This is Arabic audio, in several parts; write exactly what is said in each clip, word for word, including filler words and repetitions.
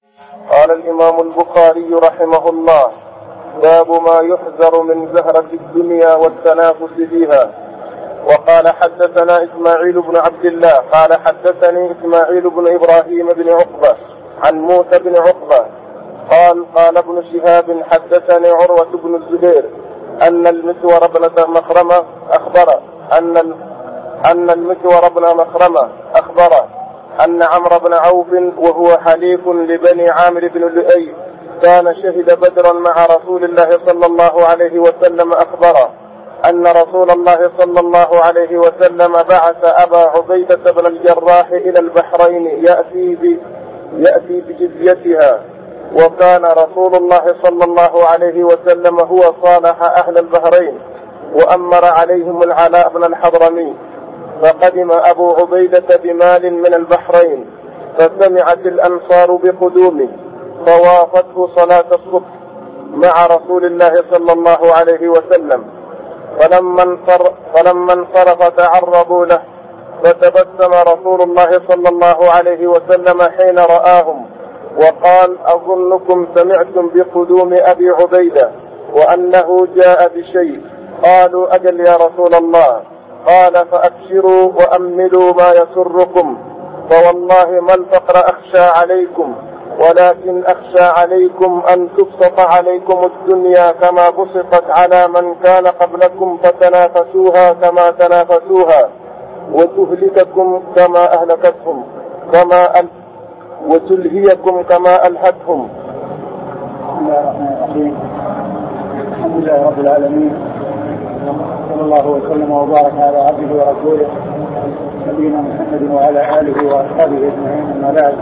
قال الإمام البخاري رحمه الله: باب ما يحذر من زهرة الدنيا والتنافس فيها. وقال حدثنا إسماعيل بن عبد الله قال حدثني إسماعيل بن إبراهيم بن عقبة عن موسى بن عقبة قال قال ابن شهاب حدثني عروة بن الزبير أن المسور بن مخرمة أخبر أن أن المسور بن مخرمة أخبر أن عمرو بن عوف وهو حليف لبني عامر بن لؤي كان شهد بدرا مع رسول الله صلى الله عليه وسلم أخبر أن رسول الله صلى الله عليه وسلم بعث أبا عبيدة بن الجراح إلى البحرين يأتي ب يأتي بجزيتها، وكان رسول الله صلى الله عليه وسلم هو صالح أهل البحرين وأمر عليهم العلاء بن الحضرمي. فقدم أبو عبيدة بمال من البحرين، فسمعت الأنصار بقدومه فوافته صلاة الصبح مع رسول الله صلى الله عليه وسلم، فلما انصرف, فلما انصرف تعرضوا له، فتبسم رسول الله صلى الله عليه وسلم حين رآهم وقال: أظنكم سمعتم بقدوم أبي عبيدة وأنه جاء بشيء. قالوا: أجل يا رسول الله. قال: فأبشروا وأملوا ما يسركم، فوالله ما الفقر أخشى عليكم، ولكن أخشى عليكم أن تبسط عليكم الدنيا كما بسطت على من كان قبلكم فتنافسوها كما تنافسوها، وتهلككم كما أهلكتهم كما أل... وتلهيكم كما ألهتهم. بسم الله الرحمن الرحيم. الحمد لله رب العالمين، صلى الله وسلم وبارك على عبده ورسوله نبينا محمد وعلى آله وأصحابه أجمعين. أما بعد،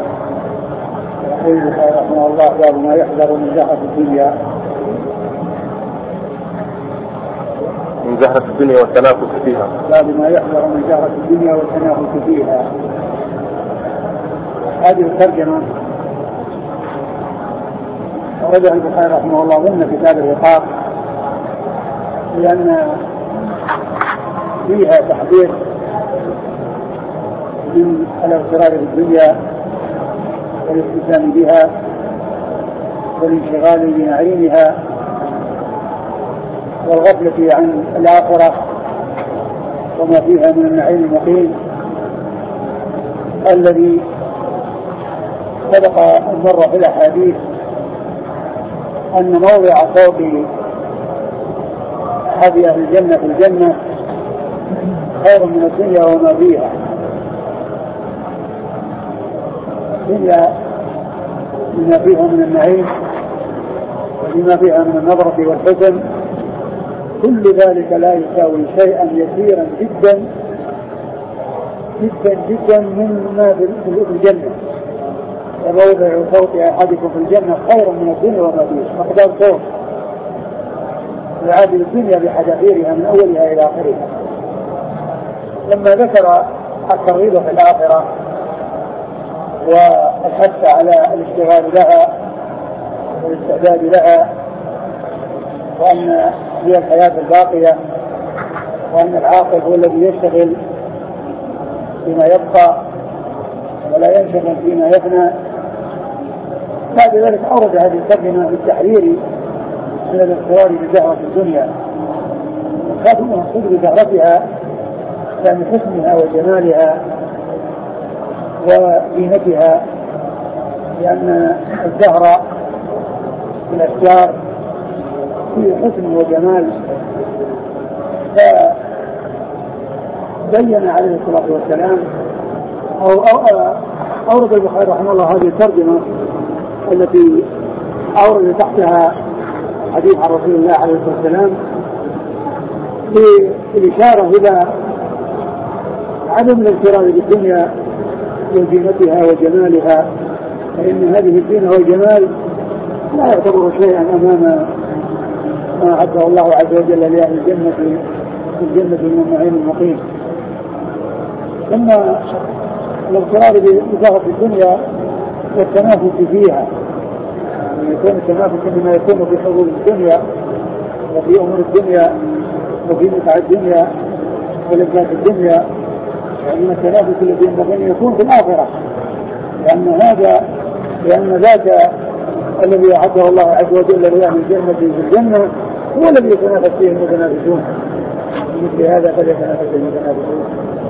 يقول رحمه الله: باب ما يحذر من زهرة الدنيا من زهرة الدنيا والتنافس فيها. باب ما يحذر من زهرة الدنيا والتنافس فيها. هذه الترجمة أوردها البخاري رحمه الله ضمن كتاب الرقاق، لأن فيها تحذير من الاغترار بالدنيا والاستسلام بها والانشغال بنعيمها والغفلة عن الآخرة وما فيها من النعيم المقيم الذي سبق أن مر في الأحاديث أن موضع صوت أحد أهل الجنة في الجنة خير من الدنيا وما فيها. الدنيا بما فيها من النعيم وبما فيها من النظرة والحسن، كل ذلك لا يساوي شيئا يسيرا جدا جدا جدا مما في الجنة. وموضع صوت أحدكم في الجنة خير من الدنيا وما فيها. مقدار صوت يعادل الدنيا بحذافيرها من أولها إلى آخرها. لما ذكر الترغيب في الآخرة والحث على الاشتغال لها والاستعداد لها، وأن هي الحياة الباقية، وأن العاقل هو الذي يشتغل فيما يبقى ولا ينشغل فيما يفنى، بعد ذلك أورد هذه الترجمة بالتحرير من الاغترار بزهرة الدنيا، خاف المقصود بزهرتها لأن حسنها وجمالها وزينتها، لأن الزهرة في الأشجار فيه حسن وجمال. فبين عليه الصلاة والسلام أو أورد البخاري رحمه الله هذه الترجمة التي أورد تحتها حديث عن رسول الله عليه الصلاة والسلام بالإشارة إلى عدم الاغترار بالدنيا وزينتها وجمالها، فإن هذه الزينة والجمال لا يعتبر شيئا أمام ما أعده الله عز وجل لأهل الجنة في الجنة من النعيم المقيم. ثم الاغترار بزهرة الدنيا والتنافس فيها، يعني يكون التنافس مما يكون في حظوظ الدنيا وفي أمور الدنيا وفي متع الدنيا ولذات الدنيا، يعني التنافس الذي ينبغي أن يكون في الآخرة، لأن هذا لأن ذاك الذي أعده الله عز وجل لأهل الجنة في الجنة هو الذي يتنافس فيه المتنافسون، مثل هذا فليتنافس المتنافسون.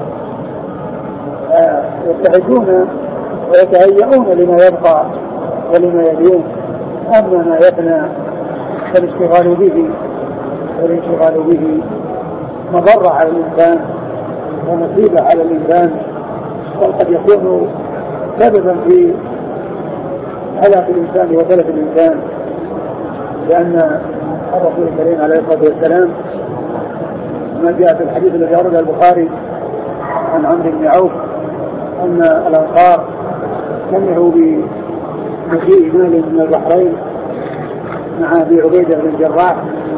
يستعدون ويتهيئون لما يبقى ولما يليون، أما ما يفنى فالاشتغال به والانشغال به مضرة على الإنسان ومصيبة على الإنسان، وقد يكون سببا في هلاك الإنسان وتلف الإنسان. لأن الرسول الكريم عليه الصلاة والسلام ما جاء في الحديث الذي أورده البخاري عن عمرو بن عوف أن الأنصار سمعوا بمجيء مال من البحرين مع أبي عبيدة بن الجراح،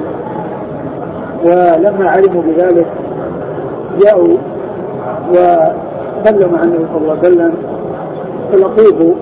ولما علموا بذلك جاءوا وسلموا عن النبي صلى الله عليه وسلم فلطيفوا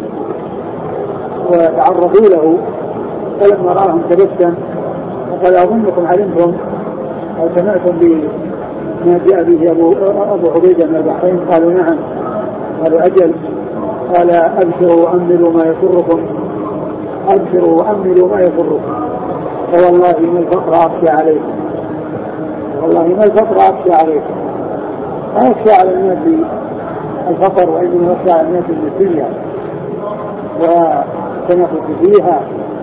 وتعرضوا له، فلما رآهم تبسم وقال أظنكم علمتم أو سمعتم بما جاء به أبو, أبو عبيدة من البحرين؟ قالوا نعم. قالوا أجل. قال أبشروا وأملوا ما يسركم، أبشروا وأملوا ما يسركم، فوالله ما الفقر أخشى عليكم، والله ما الفقر أخشى عليكم. ما يخشى على الناس الفقر، وإنما يخشى على الناس الدنيا والتنافس فيها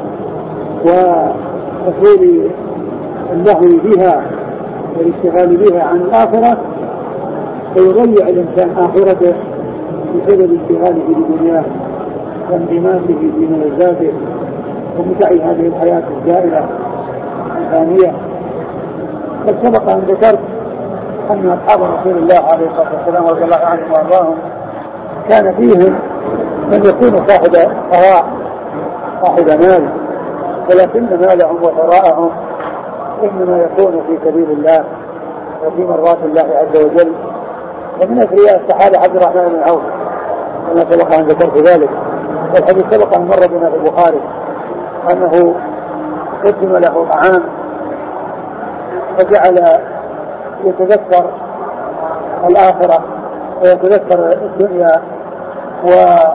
وحصول اللهو بها والاشتغال بها عن الآخرة، فيضيع الإنسان آخرته بسبب اشتغاله بدنياه وانغماسه في ملذاته ومتع هذه الحياة الزائلة الثانية. قد سبق أن ذكرت أن أصحاب رسول الله عليه الصلاة والسلام رضي الله عنهم وأرضاهم كان فيهم من يكون صاحب ثراء صاحب مال، ولكن مالهم وثراءهم إنما يكون في سبيل الله وفي مرضات الله عز وجل. ومن أثرياء الصحابة عبد الرحمن بن عوف كما سبق أن ذكرت ذلك، والحديث سبق أن مر بنا في البخاري أنه قدم له طعام فجعل يتذكر الآخرة ويتذكر الدنيا و...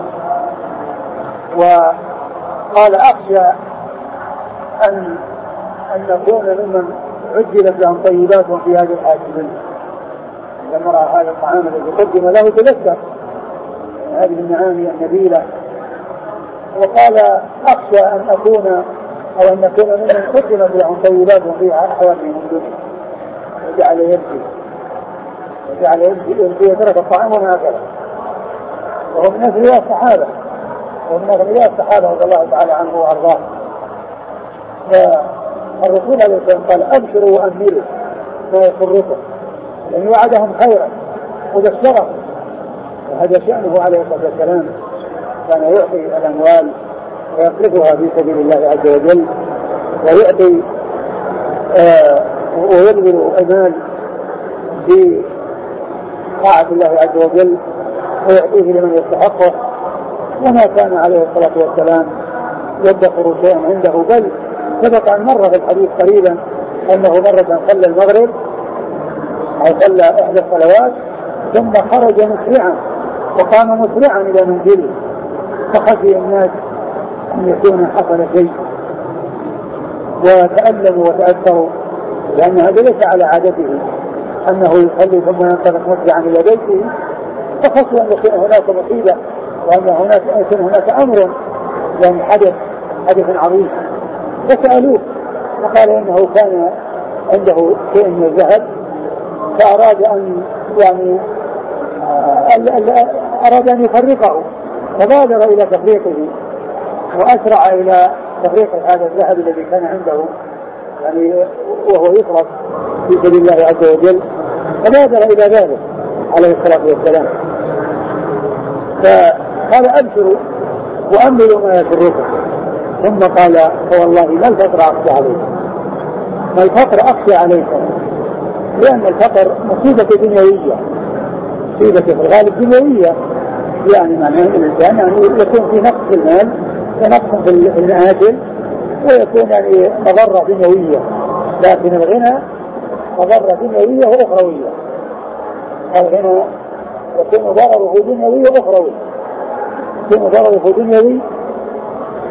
وقال أخشى أن أن نكون ممن عجلت لهم طيباتهم في هذه الحياة الدنيا. لما رأى هذا الطعام الذي قدم له تذكر هذه النعام النبيلة، وقال أخشى أن أكون أو أن نكون ممن قدمت لهم طيباتهم في حياتهم الدنيا. وجعل يبكي وجعل يبكي يترك الطعام وما أكله، وهو من أثرياء الصحابة ومن أثرياء الصحابة رضي الله تعالى عنه وأرضاه. فالرسول عليه الصلاة والسلام قال أبشروا وأملوا ما يسركم، لأن وعدهم خيرا وبشرهم، وهذا شأنه عليه الصلاة والسلام، كان يعطي الأموال ويصرفها في سبيل الله عز وجل، ويعطي آه ويبذل المال في طاعة الله عز وجل ويعطيه لمن يستحقه. وما كان عليه الصلاة والسلام يدخر شيئا عنده، بل سبق أن مر في الحديث قريبا أنه مرة صلى المغرب أو صلى إحدى الصلوات ثم خرج مسرعا وقام مسرعا إلى منزله، فخشي الناس أن يكون حصل شيء وتألموا وتأثروا، لأن هذا ليس على عادته أنه يصلي ثم ينطلق مسرعا إلى بيته، فخشوا أن يكون هناك مصيبة وأن هناك يكون هناك أمر يعني حدث حدث عظيم. فسألوه فقال إنه كان عنده شيء من الذهب فأراد أن يعني أراد أن يفرقه، فبادر إلى تفريقه وأسرع إلى تفريق هذا الذهب الذي كان عنده يعني وهو يصرف في سبيل الله عز وجل، فبادر إلى ذلك عليه الصلاة والسلام. فقال أبشروا وأملوا ما يسركم، ثم قال فوالله ما الفقر أخشى عليكم، ما الفقر أخشى عليكم، لأن الفقر مصيبة دنيوية، مصيبة في الغالب دنيوية، يعني معناه أن الإنسان يعني يكون في نقص في المال ونقص في المآكل ويكون يعني مضرة دنيوية، لكن الغنى مضرة دنيوية وأخروية. الغنى يكون ضرره دنيوي وأخروي، يكون ضرره دنيوي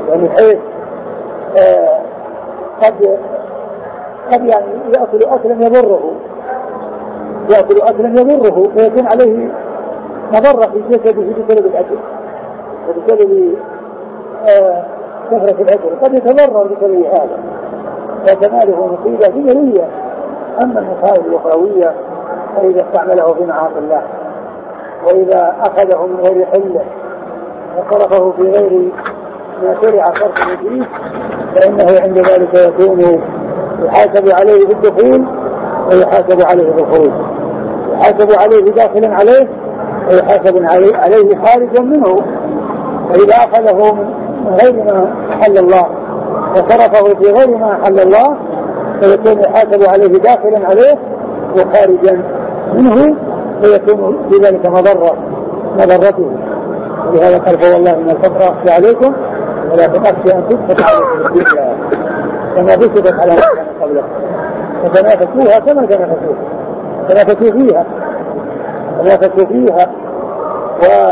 يعني حيث آه قد قد يعني يأكل أكلا يضره يأكل أكلا يضره ويكون عليه مضرة في جسده بسبب الأكل وبسبب آه كثرة الأكل قد يتضرر بسبب هذا فكماله مصيبة دنيوية. أما المصائب الأخروية فإذا استعمله في معاصي الله وإذا أخذه من غير حله وصرفه في غير ما شرع صرفه فيه فإنه عند ذلك يكون يحاسب عليه بالدخول ويحاسب عليه بالخروج، يحاسب عليه داخلا عليه ويحاسب عليه خارجا منه. فإذا أخذه من غير ما حل الله وصرفه في غير ما حل الله فيكون يحاسب عليه داخلا عليه وخارجا منه فيكون بذلك مضرة مضرته. ولهذا قال فوالله إن الفقر أخشى عليكم ولكن أخشى أن تبسط عليكم الدنيا كما بسطت على من كان قبلكم فتنافسوها كما تنافسوها تنافسوا فيها تنافسوا فيها و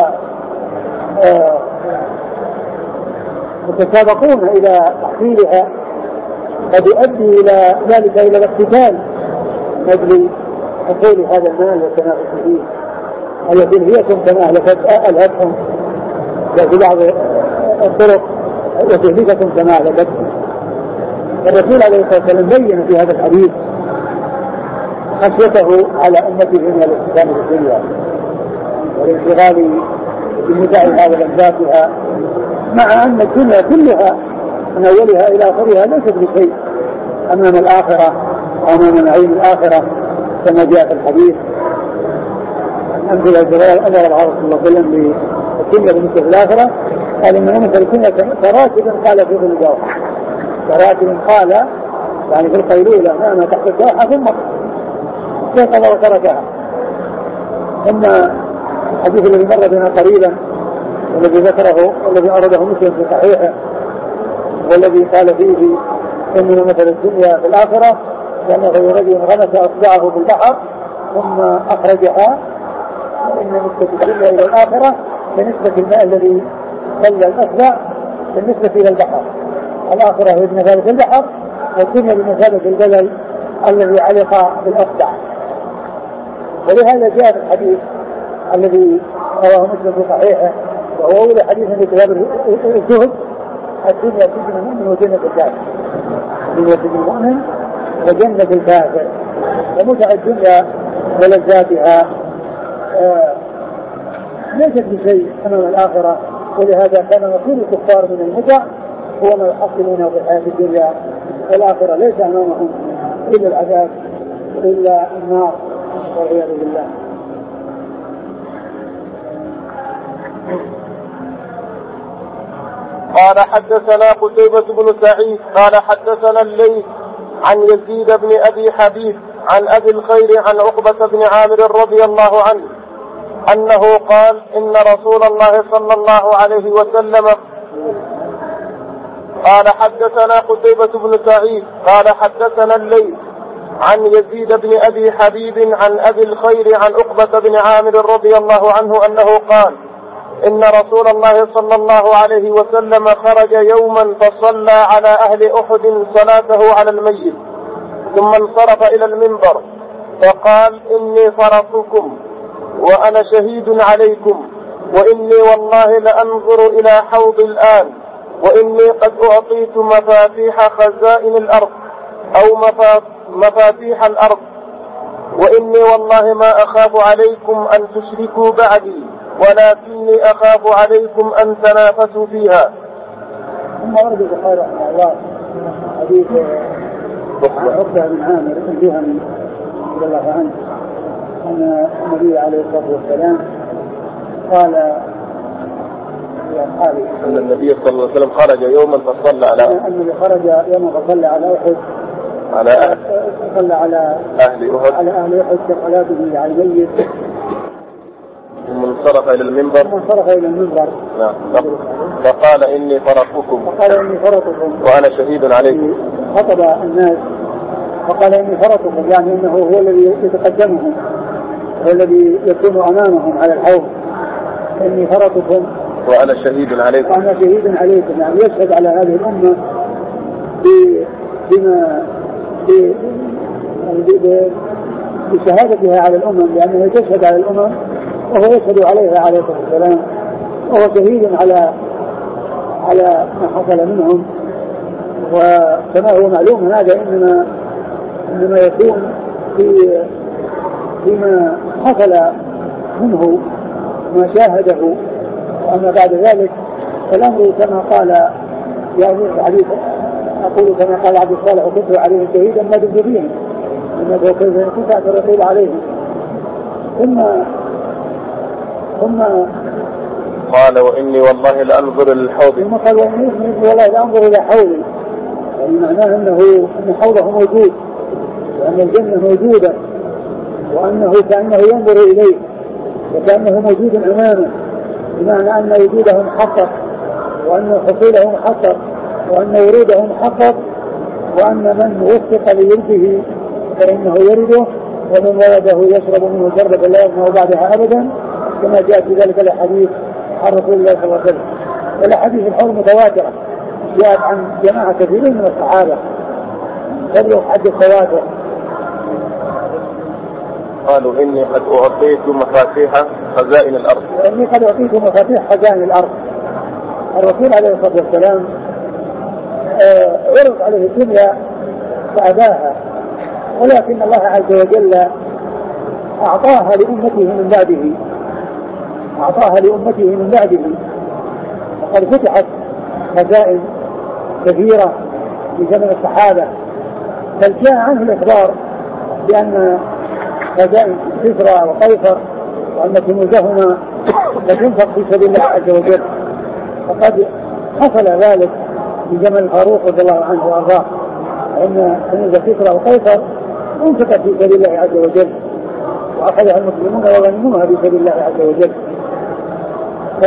متسابقون إلى تحصيلها قد يؤدي إلى ذلك إلى الاقتتال من أجل حصول هذا المال والتنافس فيه التي هي كما أهلكت أهلكهم وفي بعض الطرق وتهلككم كما أهلكتهم. الرسول عليه الصلاة والسلام بين في هذا الحديث خشيته على أمته من الاستقامة في الدنيا والانشغال بمتاعها ولذاتها مع أن الدنيا كلها من أولها إلى آخرها ليست بشيء أمام الآخرة وأمام نعيم الآخرة كما جاء في الحديث. أمثلة الجلال أمر الله صلى الله عليه وسلم بالدنيا بالنسبة للآخرة قال إن مثل الدنيا كراكب قال في ظل الجوحة كراكب قال يعني في القيلولة نام تحت الجوحة ثم استيقظ وتركها. ثم الحديث الذي مر بنا قريبا والذي ذكره والذي أورده مسلم في صحيحه والذي قال فيه إن مثل الدنيا في الآخرة لأنه رجل غمس أصبعه في البحر ثم أخرجها وإن نسبة الدنيا إلى الآخرة بنسبة الماء الذي خلى الأصبع بالنسبة إلى البحر. الآخرة هي بمثابة البحر والدنيا بمثابة الجبل الذي علق بالأصبع. ولهذا جاء في الحديث الذي رواه مسلم في صحيحه وهو أول حديث في كتاب الزهد الدنيا سجن المؤمن وجنة الكافر الدنيا سجن المؤمن وجنة الكافر. ومتع الدنيا ولذاتها آه ليست بشيء أمام الآخرة. ولهذا كان نصيب الكفار من المتع هو ما يحصلونه في الحياة الدنيا والآخرة ليس أمامهم إلا العذاب إلا النار والعياذ بالله. قال حدثنا قتيبة بن سعيد قال حدثنا الليث عن يزيد بن أبي حبيب عن أبي الخير عن عقبة بن عامر رضي الله عنه أنه قال إن رسول الله صلى الله عليه وسلم قال حدثنا قتيبة بن سعيد قال حدثنا الليث عن يزيد بن أبي حبيب عن أبي الخير عن عقبة بن عامر رضي الله عنه أنه قال إن رسول الله صلى الله عليه وسلم خرج يوما فصلى على أهل أحد صلاته على الميت ثم انصرف إلى المنبر فقال إني فرطكم وأنا شهيد عليكم وإني والله لأنظر إلى حوض الآن وإني قد أعطيت مفاتيح خزائن الأرض أو مفاتيح الأرض وإني والله ما أخاف عليكم أن تشركوا بعدي ولكني أخاف عليكم أن تنافسوا فيها. ثم ورد البخاري رحمه الله حديث عن عقبة بن عامر الجهني رضي الله عنه أن النبي عليه الصلاة والسلام قال لأصحابه أن النبي صلى الله عليه وسلم خرج يوما فصلى على أن النبي خرج يوما فصلى على أحد على أهل صلى على أهل أحد على أهل أحد كصلاته على الميت ثم انصرف إلى المنبر ثم انصرف إلى المنبر نعم فقال إني فرطكم فقال إني فرطكم وأنا شهيد عليكم. خطب الناس فقال إني فرطكم يعني أنه هو الذي يتقدمهم هو الذي يكون أمامهم على الحوض. إني فرطكم وأنا شهيد عليكم وأنا شهيد عليكم، يعني يشهد على هذه الأمة بما بشهادتها على الأمم، لأنه تشهد على الأمم وهو يشهد عليها عليه الصلاة والسلام، وهو شهيد على على ما حصل منهم. وكما هو معلوم هذا إنما إنما يكون في فيما حصل منه ما شاهده. وأما بعد ذلك فالأمر كما قال يعني حديث أقول كما قال عبد الصالح وكنت عليه شهيدا ما دمت فيهم إنه كيف كنت أترقب عليهم. ثم ثم قال وإني والله لأنظر للحوض. ثم قال وإني والله لأنظر إلى حوضي، يعني معناه أنه أن حوضه موجود وأن الجنة موجودة وأنه كأنه ينظر إليه وكأنه موجود أمامه، بمعنى أن وجوده محقق وأن حصوله محقق وأن وروده محقق وأن من وفق لورده فإنه يرده ومن ورده يشرب منه شربة لا يظمأ بعدها أبدا، كما جاء في ذلك الحديث عن رسول الله صلى الله عليه وسلم. والأحاديث الحول متواترة جاءت عن جماعة كثيرين من الصحابة تبلغ حد التواتر. قالوا إني قد أعطيت مفاتيح خزائن الأرض. إني قد أعطيت مفاتيح خزائن الأرض. الرسول عليه الصلاة والسلام عرض عليه الدنيا فأباها، ولكن الله عز وجل أعطاها لأمته من بعده أعطاها لأمته من بعده وقد فتحت خزائن كثيرة في زمن الصحابة، بل جاء عنه الإخبار بأن خزائن كسرى وقيصر وأن كنوزهما لتنفق في سبيل الله عز وجل، وقد حصل ذلك في زمن الفاروق رضي الله عنه وأرضاه، أن كنوز كسرى وقيصر انفقت في سبيل الله عز وجل وأخذها المسلمون وغنموها في سبيل الله عز وجل. ف...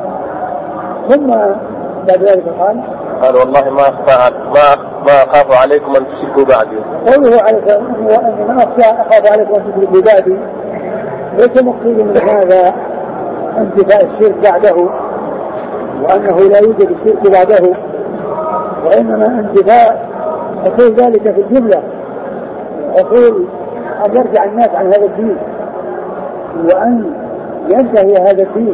ثم بعد ذلك قال قال والله ما أخاف ما ما أخاف عليكم أن تشركوا بعدي. قوله عليه أن ما أخاف عليكم أن تشركوا بعدي ليس مقصود من هذا انتفاء الشرك بعده وأنه لا يوجد الشرك بعده، وإنما انتفاء حصول ذلك في الجملة، حصول أن يرجع الناس عن هذا الدين وأن ينتهي هذا الدين.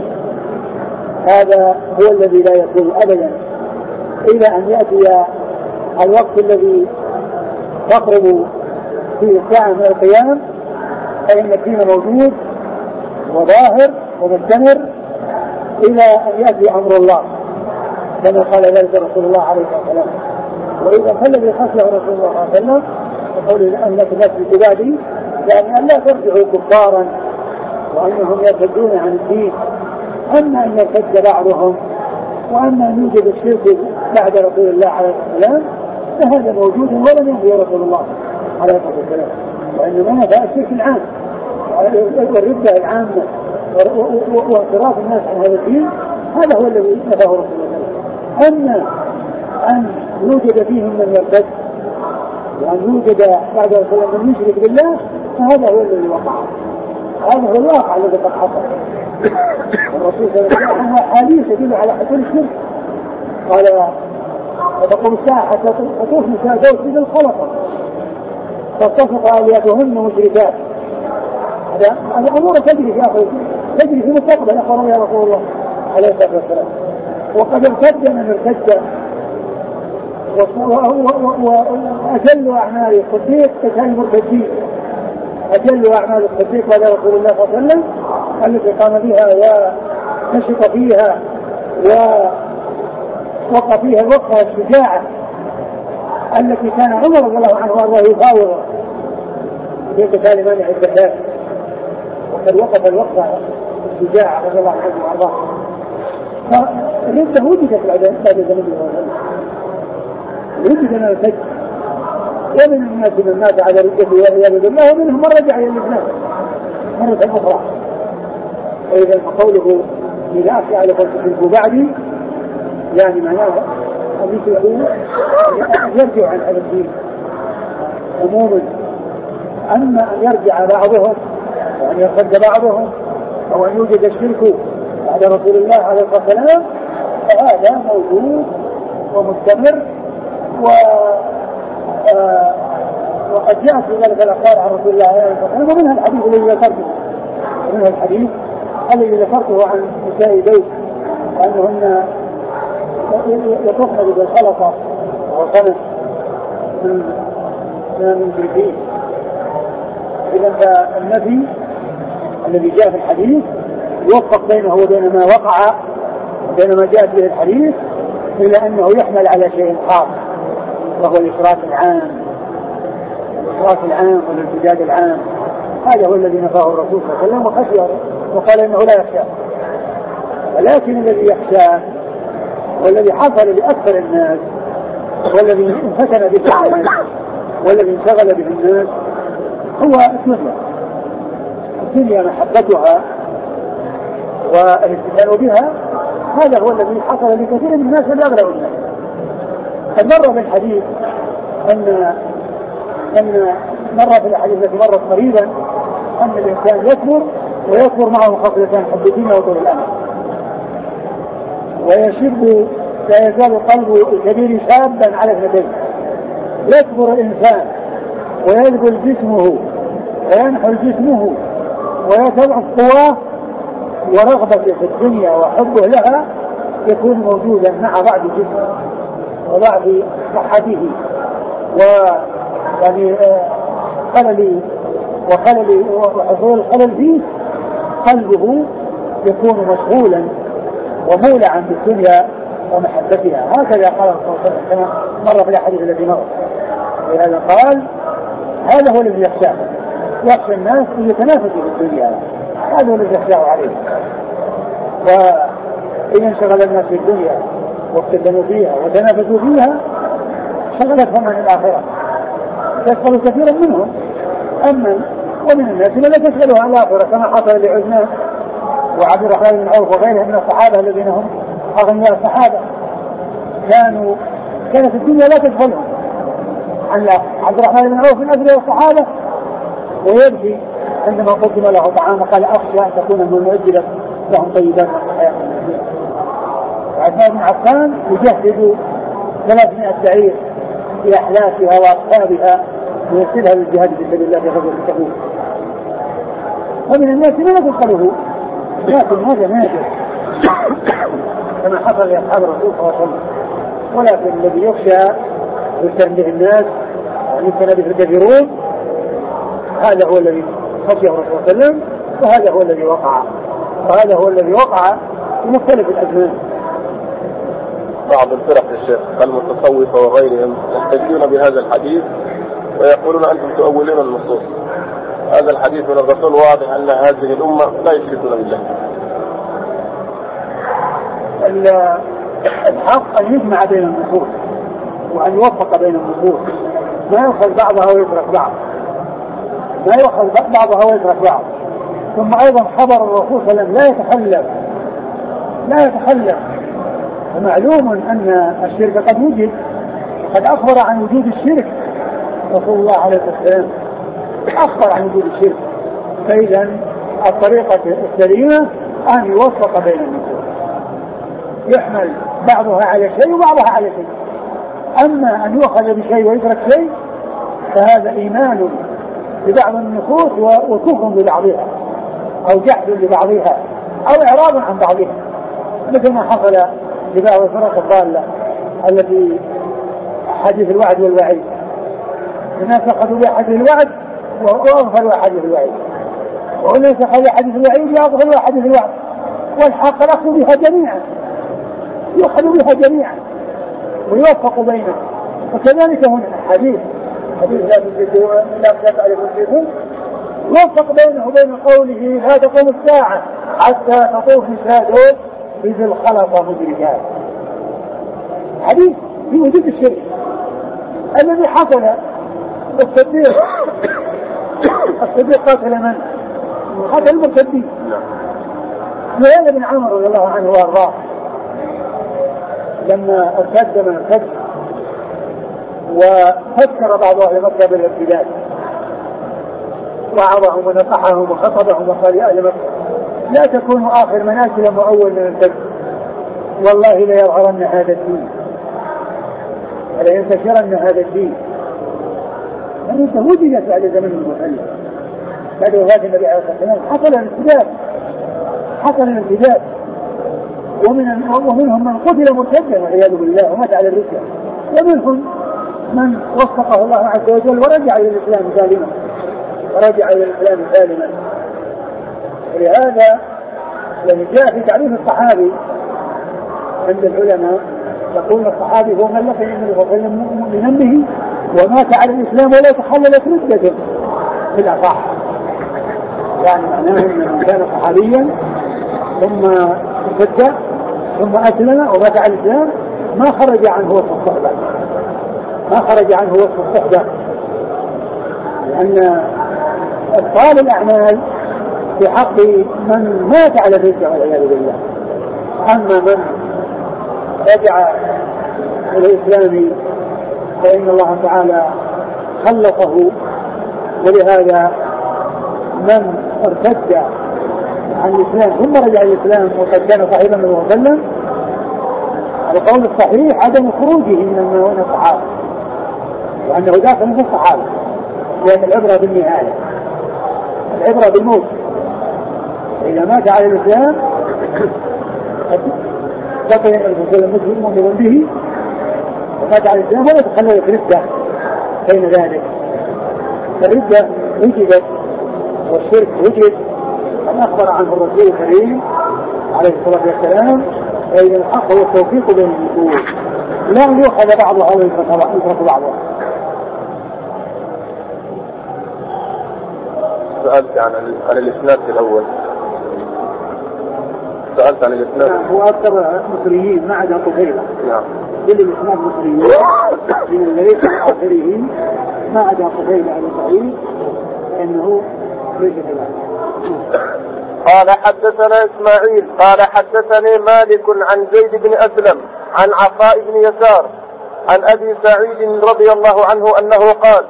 هذا هو الذي لا يكون أبدا إلى أن يأتي الوقت الذي تقرب فيه الساعة من القيام، فإن الدين موجود وظاهر ومستمر إلى أن يأتي أمر الله كما قال ذلك رسول الله عليه الصلاة والسلام. وإذا فالذي خشيه رسول الله عليه وسلم يقول أن لا تنسوا بعدي، يعني أن لا ترجعوا كفارا وأنهم يرتدون عن الدين، أما أن يرتد بعضهم وأما أن يوجد الشرك بعد رسول الله عليه الصلاة والسلام فهذا موجود ولم ينفي رسول الله عليه الصلاة والسلام، وإنما نفى الشرك العام والردة العامة وانصراف الناس عن هذا الدين، هذا هو الذي نفاه رسول الله. أما أن يوجد فيهم من يرتد وأن يوجد بعد رسول الله من يشرك بالله فهذا هو الذي وقع، هذا هو الواقع الذي قد حصل. الرسول صلى الله عليه وسلم حديث يدل على حصول الشرك، قال وتقوم الساعة حتى تطوف نساء دوس بالخلطة فاتفق آلياتهن مشركات. هذا أمور تجري في آخر تجري في مستقبل أخبر يا رسول الله عليه الصلاة والسلام. وقد ارتد من ارتد وأجل أعمال الصديق كتاب المرتدين، أجل أعمال الصديق قال رسول الله صلى الله عليه وسلم التي قام بها ونشط فيها ووقع فيها الوقفة الشجاعة التي كان عمر رضي الله عنه وارضاه يفاوض في قتال مانع الزكاة، وقد وقف الوقفة الشجاعة رضي الله عنه وارضاه. فالردة وجدت بعد زمن الله، وجد من الفجر ومن الناس من مات على ردته والعياذ بالله، ومنهم من رجع الى الاسلام مرة اخرى. واذا قوله اذا اخشى عليكم تشركوا بعدي يعني معناه ان يشركوا يرجع عن هذا الدين عموما. اما ان يرجع بعضهم وان يرتد بعضهم او ان يوجد الشرك بعد رسول الله عليه الصلاة والسلام، فهذا موجود ومستمر. و آه وقد جاءت في ذلك الأخبار عن رسول الله عليه الصلاة والسلام، ومنها الحديث الذي ذكرته ومنها الحديث الذي ذكرته عن نساء بيت وأنهن يطفن بالخلطة وصنف من من جلدين. إذا فالنبي الذي جاء في الحديث يوفق بينه وبين ما وقع بين ما جاء به الحديث، إلا أنه يحمل على شيء خاص وهو الإشراف العام الإشراف العام والامتداد العام. هذا هو الذي نفاه الرسول صلى الله عليه وسلم وخشيه وقال إنه لا يخشى. ولكن الذي يخشى والذي حصل لأكثر الناس والذي انفتن به الناس والذي انشغل به الناس هو الدنيا. الدنيا محبتها والاستثناء بها، هذا هو الذي حصل لكثير من الناس والأغلب الناس. قد مر بالحديث أن أن مر في الحديث التي مرت قريبا أن الإنسان يكبر ويكبر معه خصلتان: حب الدنيا وطول الأمل. ويشب لا يزال قلب الكبير شابا على ابنتين. يكبر الإنسان ويذبل جسمه وينحل جسمه ويتضعف قواه، ورغبته في الدنيا وحبه لها يكون موجودا مع ضعف جسمه وضعف صحته ويعني خلل وخلل وحصول الخلل فيه. قلبه يكون مشغولا ومولعا بالدنيا ومحبتها. هكذا قال صلى الله عليه وسلم كما مر في الحديث الذي مر. ولهذا قال هذا هو الذي يخشاه. يخشى الناس أن يتنافسوا في الدنيا، هذا هو الذي يخشاه عليه. وإن انشغل الناس في الدنيا وافتتنوا فيها وتنافسوا فيها شغلتهم عن الآخرة، تشغل كثيرا منهم. أما ومن الناس من لا تشغلها عن الآخرة، كما حصل لعثمان وعبد الرحمن بن عوف وغيرهم من الصحابة الذين هم أغنياء الصحابة، كانوا كانت الدنيا لا تشغلهم عن عبد الرحمن بن عوف من أغنياء الصحابة، ويبكي عندما قدم له طعام قال أخشى أن تكون من معجلة لهم طيبات الحياة. وعثمان بن عفان يجهز ثلاثمائة بعير بأحلافها وأصحابها ويرسلها للجهاد في سبيل الله في غزوة تبوك. ومن الناس من لا تدخله، لكن هذا نادر كما حصل لأصحاب الرسول صلى الله عليه وسلم. ولكن الذي يخشى ويستن به الناس ويستن به الكثيرون هذا هو الذي خشيه الرسول صلى الله عليه وسلم، وهذا هو الذي وقع وهذا هو الذي وقع في مختلف الأزمان. بعض الفرق الشيخ المتصوفة وغيرهم يحتجون بهذا الحديث ويقولون أنتم تؤولون النصوص. هذا الحديث من الرسول واضح أن هذه الأمة لا يشركون بالله. الحق أن يجمع بين النصوص وأن يوفق بين النصوص، ما يأخذ بعضها ويترك بعض ما يأخذ بعضها ويترك بعض. ثم أيضا خبر الرسول صلى الله عليه وسلم لا يتخلف لا يتخلف ومعلوم أن الشرك قد وجد، قد أخبر عن وجود الشرك رسول الله عليه السلام، أخبر عن وجود الشرك. فإذا الطريقة السليمة أن يوفق بين النصوص، يحمل بعضها على شيء وبعضها على شيء. أما أن يؤخذ بشيء ويترك شيء فهذا إيمان ببعض النصوص وكفر ببعضها أو جحد لبعضها أو إعراض عن بعضها، مثل ما حصل لبعض الفرق الضالة التي حديث الوعد والوعيد. الناس أخذوا بحديث الوعد وأغفلوا حديث الوعيد، والناس أخذوا حديث الوعيد وأغفلوا حديث الوعد، والحق الأخذ بها جميعا، يؤخذ بها جميعا ويوفق بينهم. وكذلك هنا حديث حديث لا تجدوا لا تفعلوا فيكم يوفق بينه وبين قوله لا تقوم الساعة حتى تطوف نساء بذي الخلطة مدركات. حديث في وجود الشرك الذي حصل. الصديق الصديق قاتل من؟ قاتل المرتدين. سهيل بن عمرو رضي الله عنه وارضاه لما ارتد من ارتد وفكر بعض اهل مكه بالارتداد، وعظهم ونصحهم وخطبهم وقال يا اهل مكه لا تكون آخر من أسلم وأول من ارتد، والله ليظهرن هذا الدين ولينتشرن هذا الدين. الردة وجدت بعد زمن المسلم، بعد وفاة النبي عليه الصلاة والسلام حصل الانتداب حصل الانتداب ومن ومنهم من قتل مرتدا والعياذ بالله ومات على الردة، ومنهم من وفقه الله عز وجل ورجع إلى الإسلام سالما ورجع إلى الإسلام سالما. ولهذا لما جاء في تعريف الصحابي عند العلماء يقول الصحابي هو من لقي النبي صلى الله عليه وسلم مؤمنا به ومات على الإسلام ولا تخللت ردته في الأصح، يعني معناه أن من كان صحابيا ثم ارتد ثم أسلم ومات على الإسلام ما خرج عنه وصف الصحبة ما خرج عنه وصف الصحبة لأن إبطال الأعمال في حق من مات على الردة والعياذ بالله. أما من رجع إلى الإسلام فإن الله تعالى خلصه. ولهذا من ارتد عن الإسلام ثم رجع إلى الإسلام وقد كان صاحبا النبي صلى الله عليه وسلم القول الصحيح عدم خروجه من الصحابة وأنه داخل في الصحابة، لأن العبرة بالنهاية العبرة بالموت. إذا مات على الإسلام بقي المسلم مؤمن به ومات على الإسلام ولا تخلل الردة بين ذلك. الردة وجدت والشرك وجد أن أخبر عنه الرسول الكريم عليه الصلاة والسلام، فإذا الحق هو التوفيق بين النفوس لا يؤخذ بعضها ويترك بعضها. سألت عن عن الإسناد الأول سألت عن الإسناد. نعم هو أكثر مصريين ما عدا قتيبة. نعم كل الإسناد مصريين من الليث آخره ما عدا قتيبة على صحيح لأنه ليس كذلك. قال حدثنا إسماعيل قال حدثني مالك عن زيد بن أسلم عن عطاء بن يسار عن أبي سعيد رضي الله عنه أنه قال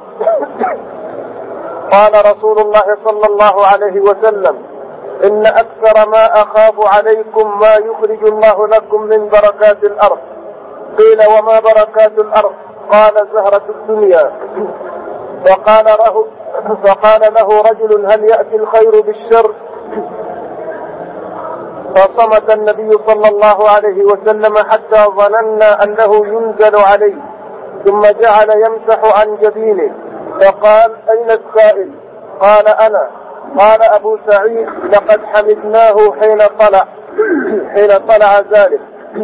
قال رسول الله صلى الله عليه وسلم إن أكثر ما أخاف عليكم ما يخرج الله لكم من بركات الأرض. قيل وما بركات الأرض؟ قال زهرة الدنيا. فقال له, فقال له رجل هل يأتي الخير بالشر؟ فصمت النبي صلى الله عليه وسلم حتى ظننا أنه ينزل عليه، ثم جعل يمسح عن جبينه فقال أين السائل؟ قال أنا. قال أبو سعيد لقد حمدناه حين طلع حين طلع ذلك.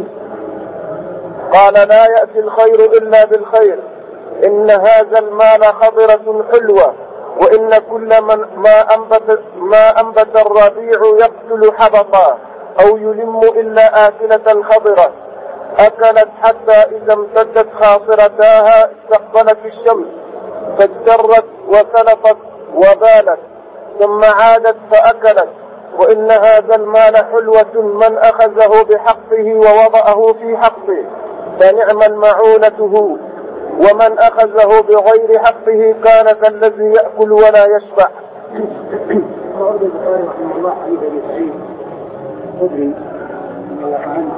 قال لا يأتي الخير إلا بالخير، إن هذا المال خضرة حلوة، وإن كل من ما أنبت, ما أنبت الربيع يقتل حبطا أو يلم إلا آكلة خضرة أكلت حتى إذا امتدت خاصرتاها استقبلت الشمس فاجترت وسلطت وبالت ثم عادت فأكلت. وإن هذا المال حلوة من أخذه بحقه ووضعه في حقه فنعم المعونته، ومن أخذه بغير حقه كان كالذي يأكل ولا يشبع. ورد البخاري رحمه الله حديث أبي سعيد الخدري رضي الله عنه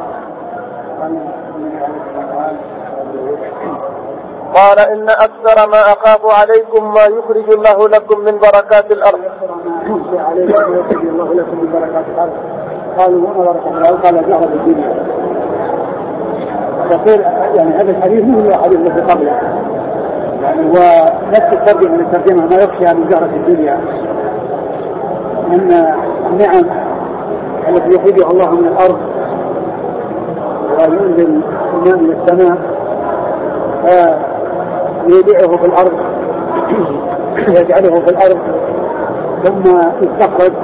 قال إن أكثر ما أخاف عليكم ما يخرج الله لكم من بركات الأرض. عليكم يخرج الله لكم من بركات الأرض. قالوا وما بركات الأرض؟ قال زهرة الدنيا. يقول يعني هذا الحديث مثل الحديث الذي قبله، يعني ونفس الترجمة من الترجمة ما يخشى من زهرة الدنيا أن النعم التي يخرجها الله من الأرض وينزل الماء من السماء ويودعه في الأرض ويجعله في الأرض ثم يستخرج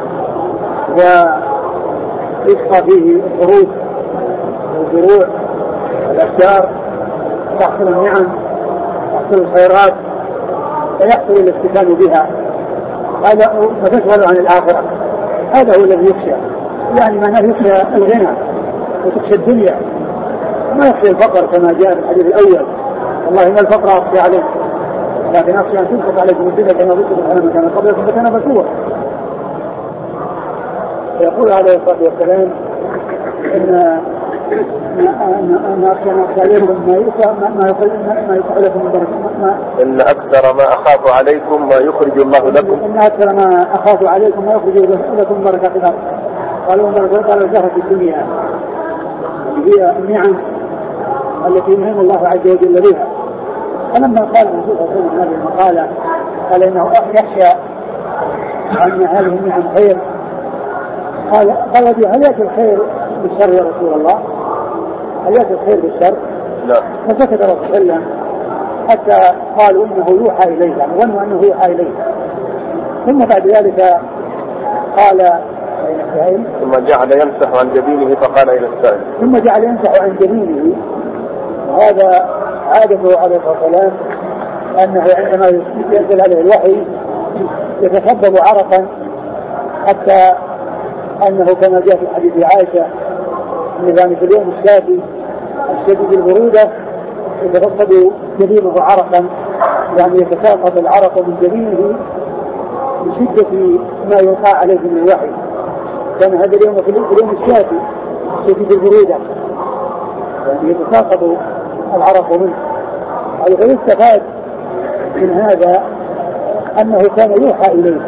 ويسقى فيه الخروج والزروع والأشجار، تحصل النعم تحصل الخيرات ويحصل الاستفادة بها، هذا فتشغل عن الآخرة. هذا هو الذي يخشى، يعني معناه يخشى الغنى وتخشى الدنيا، ما يخشى الفقر كما جاء في الحديث الأول والله ما الفقر أخشى عليك لكن أخشى أن تنفق عليكم الدنيا كما ذكرت على مكان قبلكم فكان مسوءا. يقول عليه الصلاة والسلام إن أن أكثر عليكم ما يخرج ما يخرج لكم من بركة إن أكثر ما أخاف عليكم ما يخرج الله لكم إن أكثر ما أخاف عليكم ما يخرج لكم من بركة الأرض. قالوا بركة قالوا زهرة الدنيا هي النعم التي ينعم الله عز وجل بها. فلما قال الرسول صلى الله عليه وسلم هذه المقالة قال إنه يخشى أن هذه النعم خير. قال قال بي هل يأتي الخير بالشر يا رسول الله؟ هل يأتي الخير بالشر؟ لا. فسكت رسول الله صلى الله عليه وسلم حتى قالوا إنه يوحى إليه، يعني ظنوا أنه يوحى إليه. ثم بعد ذلك قال ثم جعل يمسح عن جبينه فقال إلى السائل ثم جعل يمسح عن جبينه. وهذا عادته عليه الصلاة والسلام أنه عندما ينزل عليه الوحي يتسبب عرقا، حتى أنه كما جاء في حديث عائشة أن ذلك اليوم الشافي الشديد البرودة يتسبب جبينه عرقا، يعني يتساقط العرق من جبينه بشدة ما يلقى عليه من الوحي. كان هذا اليوم في اليوم الشافي شديد البرودة، يعني يتساقط العرق منه. فيستفاد من هذا أنه كان يوحى إليه.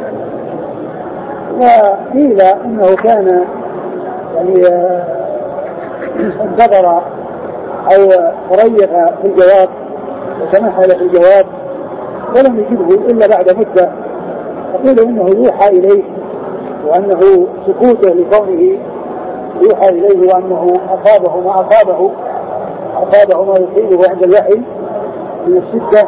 وقيل أنه كان يعني انتظر أو ريث في الجواب وتمهل في الجواب ولم يجده إلا بعد مدة. وقيل إنه يوحى إليه وأنه سكوته لكونه يوحى إليه وأنه أصابه ما أصابه أصابه ما يصيبه عند الوحي من الشدة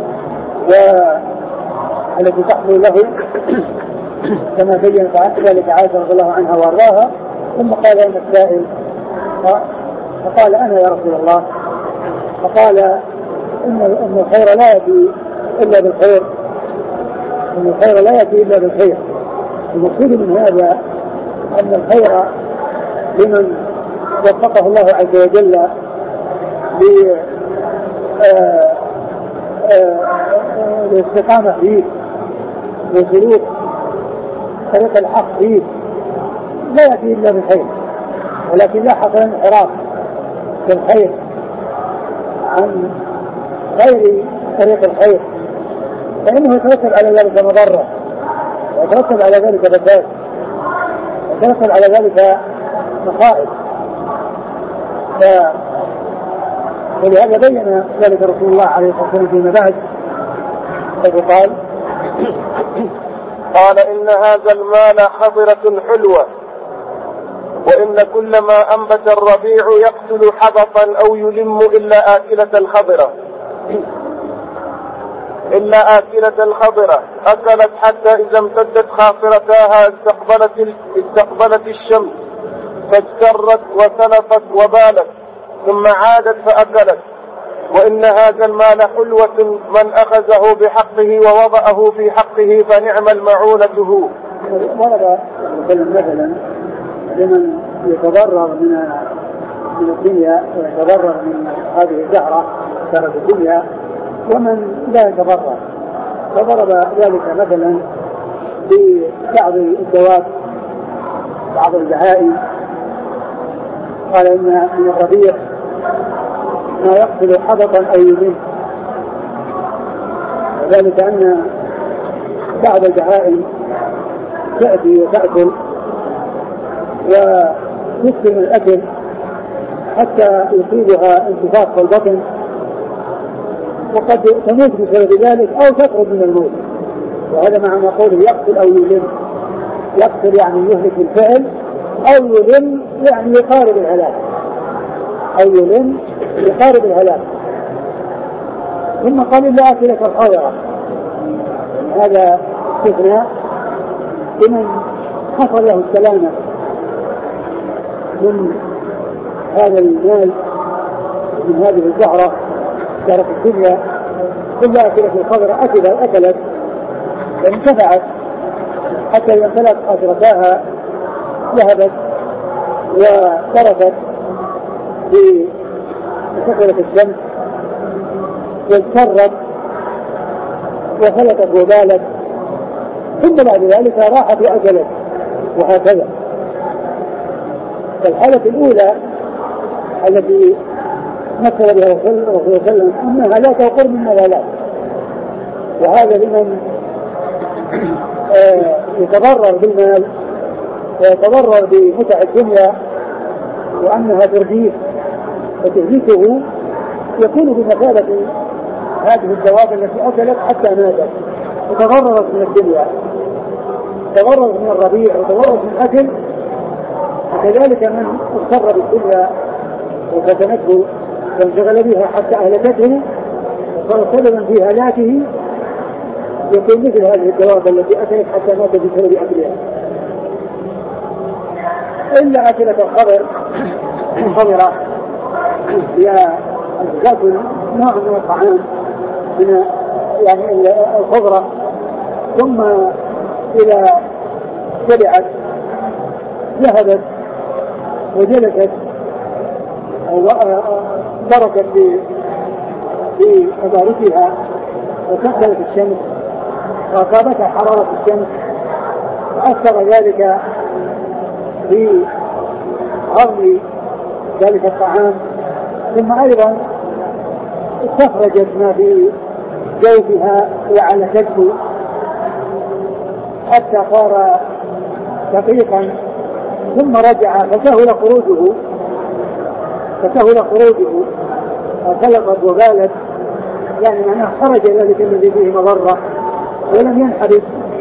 والتي تحصل له كما بين ذلك عائشة رضي الله عنها وارضاها. ثم قال أين السائل؟ فقال أنا يا رسول الله. فقال إن الخير لا يأتي إلا بالخير، إن الخير لا يأتي إلا بالخير. المقصود من هذا أن الخير لمن وفقه الله عز وجل للاستقامة فيه وسلوك طريق الحق فيه لا يأتي إلا بالخير، ولكن لا حق الانحراف في الخير عن غير طريق الخير، فإنه يترتب على ذلك مضرة ويترتب على ذلك بدات ويترتب على ذلك مصائب. ولهذا بين ذلك رسول الله عليه الصلاة والسلام فيما بعد حيث قال قال إن هذا المال خضرة حلوة، وإن كل ما أنبت الربيع يقتل حبطا أو يلم إلا آكلة الخضرة إلا آكلة الخضرة أكلت حتى إذا امتدت خاصرتاها استقبلت, استقبلت الشمس فاجترت وسلفت وبالت ثم عادت فأكلت. وإن هذا المال حلوة من أخذه بحقه ووضعه في حقه فنعم المعونته. ورد مثلا لمن يتضرر من من الدنيا ويتضرر من هذه الزهرة زهرة الدنيا ومن لا يتضرر، فضرب ذلك مثلا ببعض الدواب بعض البهائم. قال إن من الربيع ما يقتل حبطا أو يمين، وذلك أن بعض البهائم تأتي وتأكل ويكثر الأكل حتى يصيبها انتفاخ في البطن وقد تموت بسبب ذلك أو تقرب من الموت. وهذا معنى قوله يقتل أو يلم. يقتل يعني يهلك الفعل، أو يلم يعني يقارب الهلاك، أو يلم يقارب الهلاك. ثم قال إلا آكلة الخضرة، هذا استثناء لمن حصل له السلامة من هذا المال من هذه الزهرة زهرة الدنيا. كل آكلة الخضرة أكلت أكلت وانتفعت حتى إذا امتلأت خاصرتاها ذهبت وتركت بسكرة الشمس واضطرت وفلتت وبالت، ثم بعد ذلك راحت وأكلت، وهكذا. الحالة الأولى التي مثل بها رسول الله صلى الله عليه وسلم أنها لا توقر من مغالات، وهذا لمن يتضرر بالمال ويتضرر بمتع الدنيا وأنها ترجيف، فتهلكه يكون بمثابة هذه الدواب التي أكلت حتى ماتت وتضررت من الدنيا، تضررت من الربيع وتضررت من الأكل. وكذلك من اضطر بالدنيا وفتنته وانشغل بها حتى أهلكته وصار سببا في هلاكه يكون مثل هذه الدواب التي أكلت حتى ماتت بسبب أكلها. إلا أكلة الخضر الخضرة هي أن تأكل نوع من الطعام من يعني الخضرة ثم إذا شبعت ذهبت وجلست أو بركت في مباركها وتقبلت الشمس وأصابتها حرارة الشمس وأثر ذلك في هضم ذلك الطعام، ثم أيضا استخرجت ما في جوفها وعلقته حتى صار دقيقا ثم رجع فسهل خروجه فسهل خروجه وخلقت وبالت، يعني معناه خرج ذلك الذي فيه مضرة ولم ينحدث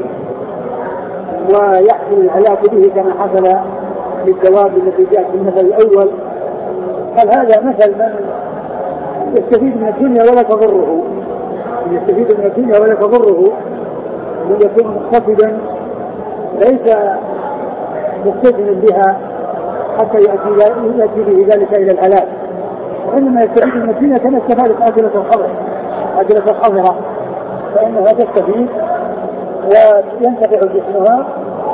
ويحصل الهلاك به كما حصل للدواب التي جاءت في المثل الأول. قال هذا مثل من يستفيد من الدنيا ولا تضره، من يستفيد من الدنيا ولا تضره، من يكون مقتصدا ليس مقتدنا بها حتى يأتي, يأتي به ذلك إلى الهلاك، وإنما يستفيد من الدنيا كما استفادت أكلة الخضر أكلة الخضرة، فإنها تستفيد وينتفع جسمها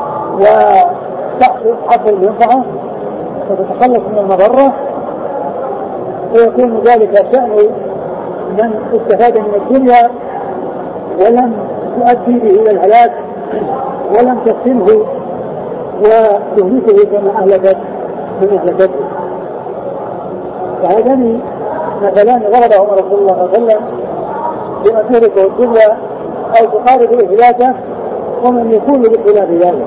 وتحصل المنفعة وتتخلص من المضرة، ويكون ذلك شأن من استفاد من الدنيا ولم تؤدي به إلى الهلاك ولم تفتنه وتهلكه كما أهلكت من أهلكته. فهذان مثلان ضربهما رسول الله صلى الله عليه وسلم بما تهلكه الدنيا أو تقارب إهلاكه ومن يكون بخلاف ذلك.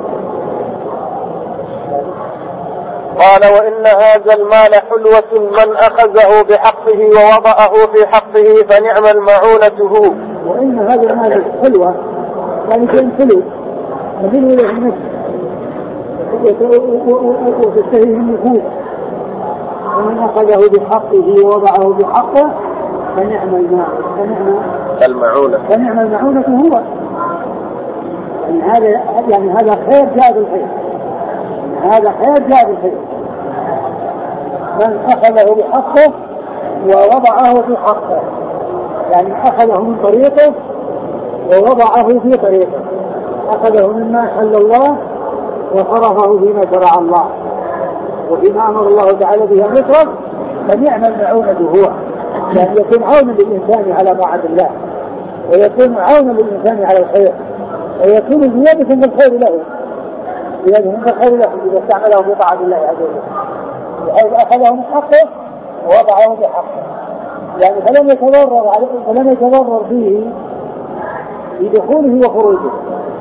قال وإن هذا المال حلوة من أخذه بحقه ووضعه في حقه فنعم المعونة هو. وإن هذا المال حلوة يعني شيء حلو مدين إليه النفس وتستهيه النفوس، ومن أخذه بحقه ووضعه بحقه فنعم المعونة فنعم المعونة هو. يعني هذا يعني هذا خير جاء بالخير، هذا خير جاء بالخير. من أخذه بحقه ووضعه في حقه، يعني أخذه من طريقه ووضعه في طريقه، أخذه مما حل الله وصرفه فيما شرع الله وفيما أمر الله تعالى به أن يصرف، فنعم المعونة هو. يعني يكون عونا للإنسان على طاعة الله، ويكون عونا للإنسان على الخير، ويكون زيادة من الخير له زيادة من الخير له إذا استعمله في طاعة الله عز وجل، بحيث أخذه من حقه ووضعه بحقه، يعني فلم يتضرر عليه فلم يتضرر فيه بدخوله وخروجه.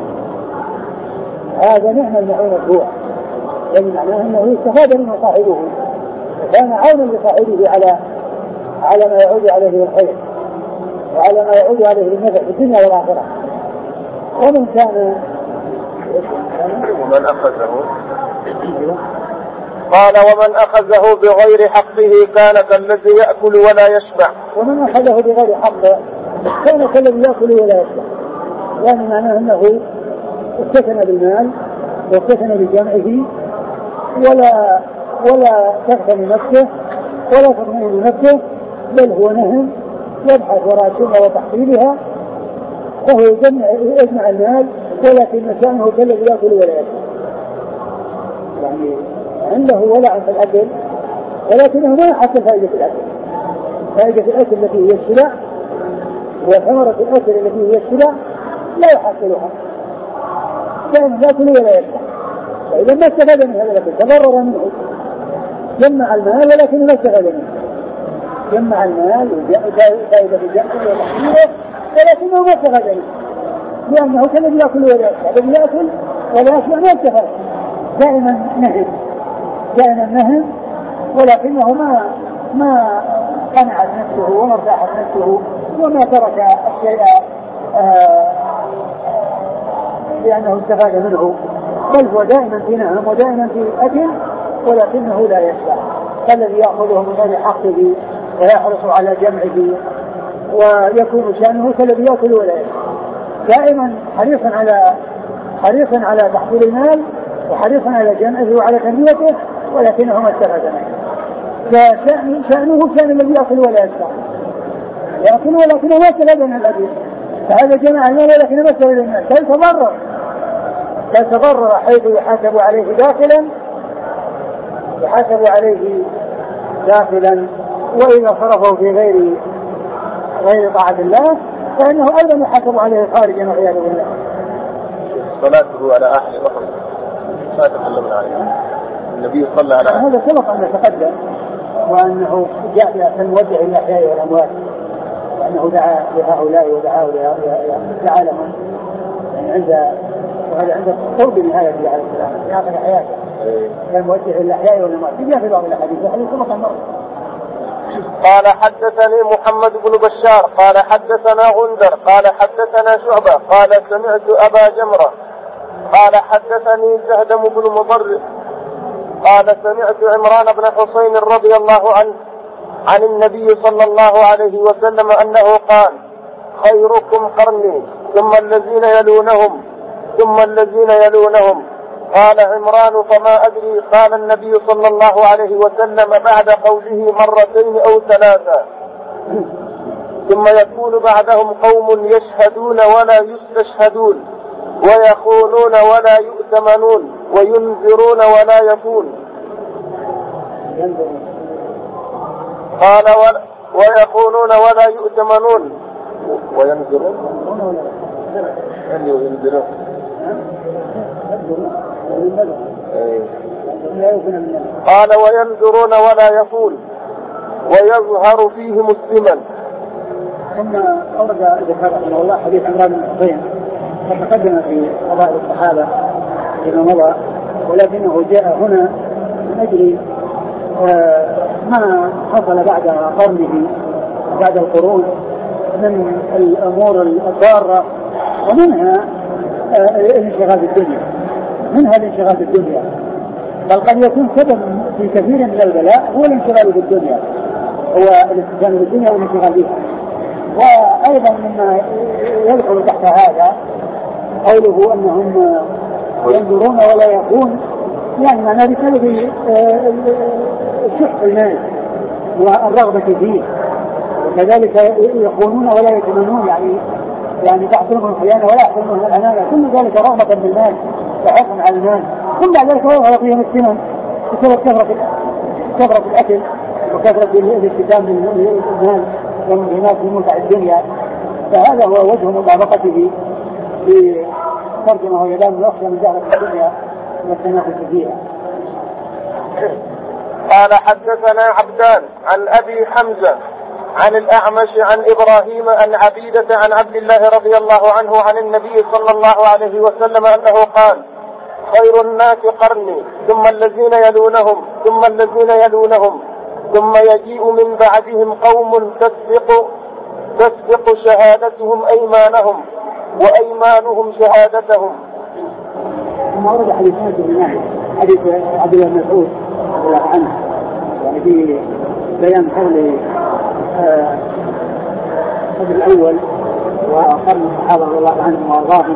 هذا نعم المعونة هو، يعني معناه أنه استفاد منه صاحبه وكان عونا لصاحبه على على ما يعود عليه بالخير وعلى ما يعود عليه بالنفع في الدنيا والآخرة. ومن كان ومن أخذه قال ومن أخذه بغير حقه كان كالذي يأكل ولا يشبع. ومن أخذه بغير حقه كان كالذي يأكل ولا يشبع، يعني معناه أنه استثنى بالمال واستثنى بجمعه ولا ولا تغتني نفسه ولا تطمئن نفسه، بل هو نهم يبحث وراء السنة وتحصيلها، فهو يجمع يجمع المال ولكن شأنه كالذي يأكل ولا يشبع، يعني عنده ولع في الأكل ولكنه ما يحصل فائدة الأكل. فائدة الأكل التي هي الشبع وثمرة الأكل التي هي الشبع لا يحصلها، كان يأكل ولا يشبع، فإذا ما استفاد من هذا الأكل تضرر منه جمع المال ولكن ما استفاد منه، جمع المال وفائدة الجمع وتحصيله ولكنه ما استفاد منه، لأنه كان يأكل ولا يأكل يأكل ولا يأكل ما استفاد، دائما نهم دائما نهم ولكنه ما ما قنعت نفسه وما ارتاحت نفسه وما ترك الشيء آه لأنه استفاد منه، بل هو دائما في نهم ودائما في أكل ولكنه لا يشبع، فالذي يأخذه من غير حقه ويحرص على جمعه ويكون شأنه كالذي يأكل ولا يشبع، دائما حريصا على حريصا على تحصيل المال وحريصا على جمعه وعلى تنميته ولكنه ما استفاد منه. فشأنه شأن الذي يأكل ولا يشبع، يأكل ولكنه ما استفاد من الأكل، فهذا جمع المال ولكنه ما استفاد من المال، فيتضرر فيتضرر حيث يحاسب عليه داخلا يحاسب عليه داخلا وإذا صرفه في غير غير طاعة الله فإنه أيضا يحاسب عليه خارجا والعياذ بالله. صلاته على أهل الأرض ما تكلمنا عليه، النبي صلى على أهل هذا سبق أن يتقدم وأنه جاء بموجه الأحياء والأموات وأنه دعا لهؤلاء ودعا دعا لهم يعني عند وهذا عند قرب نهاية الله عليه السلام في آخر حياته كان موجه الأحياء والأموات جاء في بعض الأحاديث الحديث سبق أن مر. قال حدثني محمد بن بشار قال حدثنا غندر قال حدثنا شعبة قال سمعت أبا جمرة قال حدثني زهدم بن مضرب قال سمعت عمران بن حسين رضي الله عنه عن النبي صلى الله عليه وسلم أنه قال خيركم قرني ثم الذين يلونهم ثم الذين يلونهم. قال عمران فما أدري قال النبي صلى الله عليه وسلم بعد قوله مرتين أو ثلاثة ثم يكون بعدهم قوم يشهدون ولا يستشهدون ويخونون ولا يؤتمنون وينذرون ولا يفون. قال ويخونون ولا يؤتمنون وينذرون وينذرون قال وينذرون ولا يفون ويظهر فيه مسلما. ثم أورد ذكر رحمه الله حديث عمران بن حسين وتقدم في قضاء الصحابة فيما مضى ولكنه جاء هنا من أجل ما حصل بعد قرنه بعد القرون من الأمور الضارة ومنها الانشغال بالدنيا منها الانشغال بالدنيا بل قد يكون سبب في كثير من البلاء هو الانشغال بالدنيا هو الاستهزاء بالدنيا والانشغال بها. وأيضا مما يدخل تحت هذا قوله أنهم ينظرون ولا يكون يعني معناه بسبب الشح المال والرغبة فيه وكذلك يخونون ولا يتمنون يعني يعني تحصلهم الخيانة ولا يحصلهم الأمانة كل ذلك رغبة بالمال وحكم على المال ثم بعد ذلك يظهر فيهم السمن بسبب كثرة كثرة الأكل وكثرة الاستخدام بالمال والمهمات في متع الدنيا. فهذا هو وجه مطابقته في ترجمة ويدام يخشى من زهرة الدنيا والتنافس فيها. قال حدثنا عبدان عن أبي حمزة عن الأعمش عن إبراهيم عن عبيدة عن عبد الله رضي الله عنه عن النبي صلى الله عليه وسلم أنه قال خير الناس قرني ثم الذين يلونهم ثم الذين يلونهم ثم يجيء من بعدهم قوم تسبق تسبق شهادتهم أيمانهم وأيمانهم شهادتهم. ثم ورد حديث حديث عبد الله بن مسعود رضي الله عنه يعني في بيان حول الصدر الأول وقرن الصحابة رضي الله عنهم وأرضاهم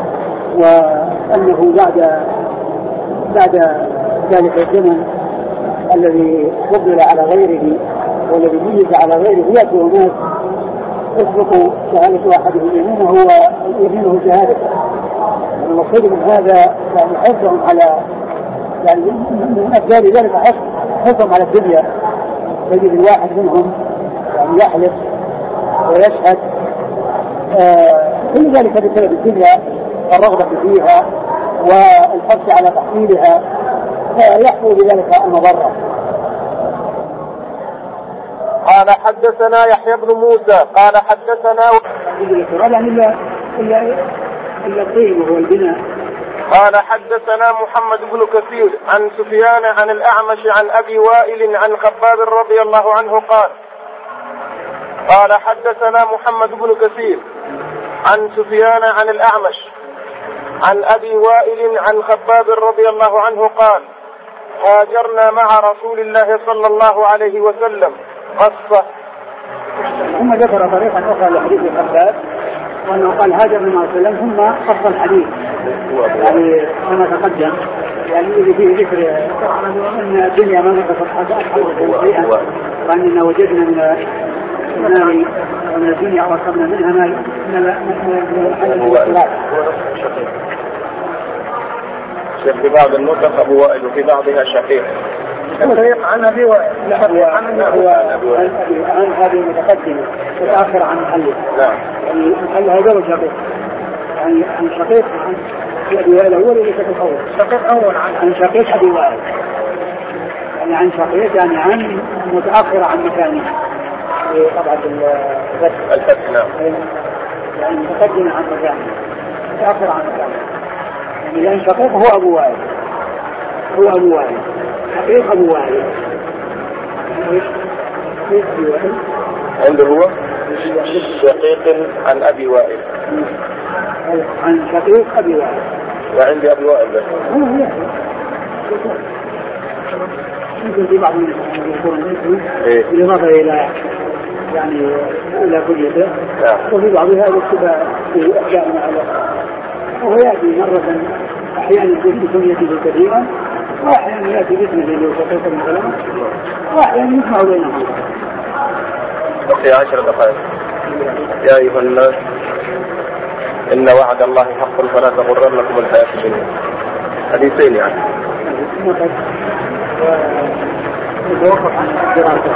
وأنه بعد بعد ذلك الزمن الذي فضل على غيره والذي ميز على غيره يأتي ناس يسبق شهادة أحدهم يمينه ويمينه شهادته. المقصود من هذا يعني حثهم على يعني من أسباب ذلك حثهم على الدنيا تجد الواحد منهم يعني يحلف ويشهد آه كل ذلك بسبب الدنيا الرغبة فيها والحرص على تحصيلها فيحصل بذلك المضرة قال حدثنا يحيى بن موسى قال حدثنا يعني إلا إلا إلا الطين وهو البناء. قال حدثنا محمد بن كثير عن سفيان عن الأعمش عن أبي وائل عن خباب رضي الله عنه قال قال حدثنا محمد بن كثير عن سفيان عن الأعمش عن أبي وائل عن خباب رضي الله عنه قال هاجرنا مع رسول الله صلى الله عليه وسلم قصة. ثم ذكر طريقا أخرى لحديث خباب وأنه قال هاجرنا مع رسول الله ثم قص الحديث يعني كما تقدم يعني اللي فيه ذكر أن الدنيا ما نقصت حتى أحد شيئا وأننا وجدنا من النار ومن الدنيا وصلنا منها من الحل في بعض النسخ أبو وائل وفي بعضها شقيق. الطريق عن أبي وائل عن عن هذه المتقدمة وتأخر عن محله. نعم. المحل هذا وشقيق يعني عن شقيق عن أبي وائل الأول وليس الأول. شقيق أول عن عن شقيق أبي وائل يعني عن شقيق يعني عن متأخر عن مكانه في طبعة الفتح. نعم. يعني متقدم عن مكانه متأخر عن مكانه يعني لأن شقيق هو أبو وائل هو أبو وائل شقيق أبو وائل عنده هو شقيق عن أبي وائل عن شقيق أبي وائل وعندي أبي وائل بس يمكن في بعض يكون بالإضافة إلى يعني إلى كليته وفي بعضها يكتب في أشياء معلقة وهو يأتي مرة أحيانا بكليته كثيرا وأحيانا يأتي باسمه لشقيق مثلا وأحيانا يسمع بينهم. بقي عشر دقائق. يا أيها الناس إن وعد الله حق فلا تغرنكم الحياة الدنيا. حديثين يعني. ونتوقف عن الدراسة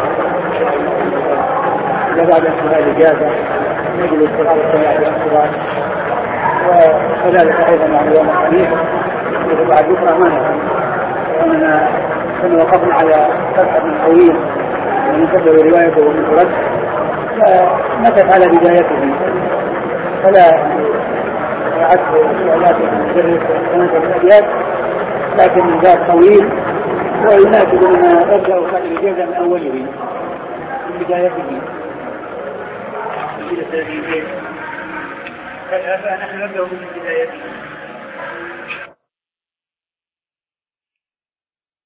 بعد انتهاء الإجازة نجلس في هذا السماع والانتظار وكذلك أيضا يعني يوم الخميس وبعد بكرة ما نفهم لأننا كنا وقفنا على فتحة طويل من قبل روايته ومن رد فنكت على بدايته فلا يعد السؤالات المدرس سنة الأبيات لكن من ذات طويل ويناسب أن يبدأ هذه الإجازة من أوله من بدايته فنحن نبدأ من بدايته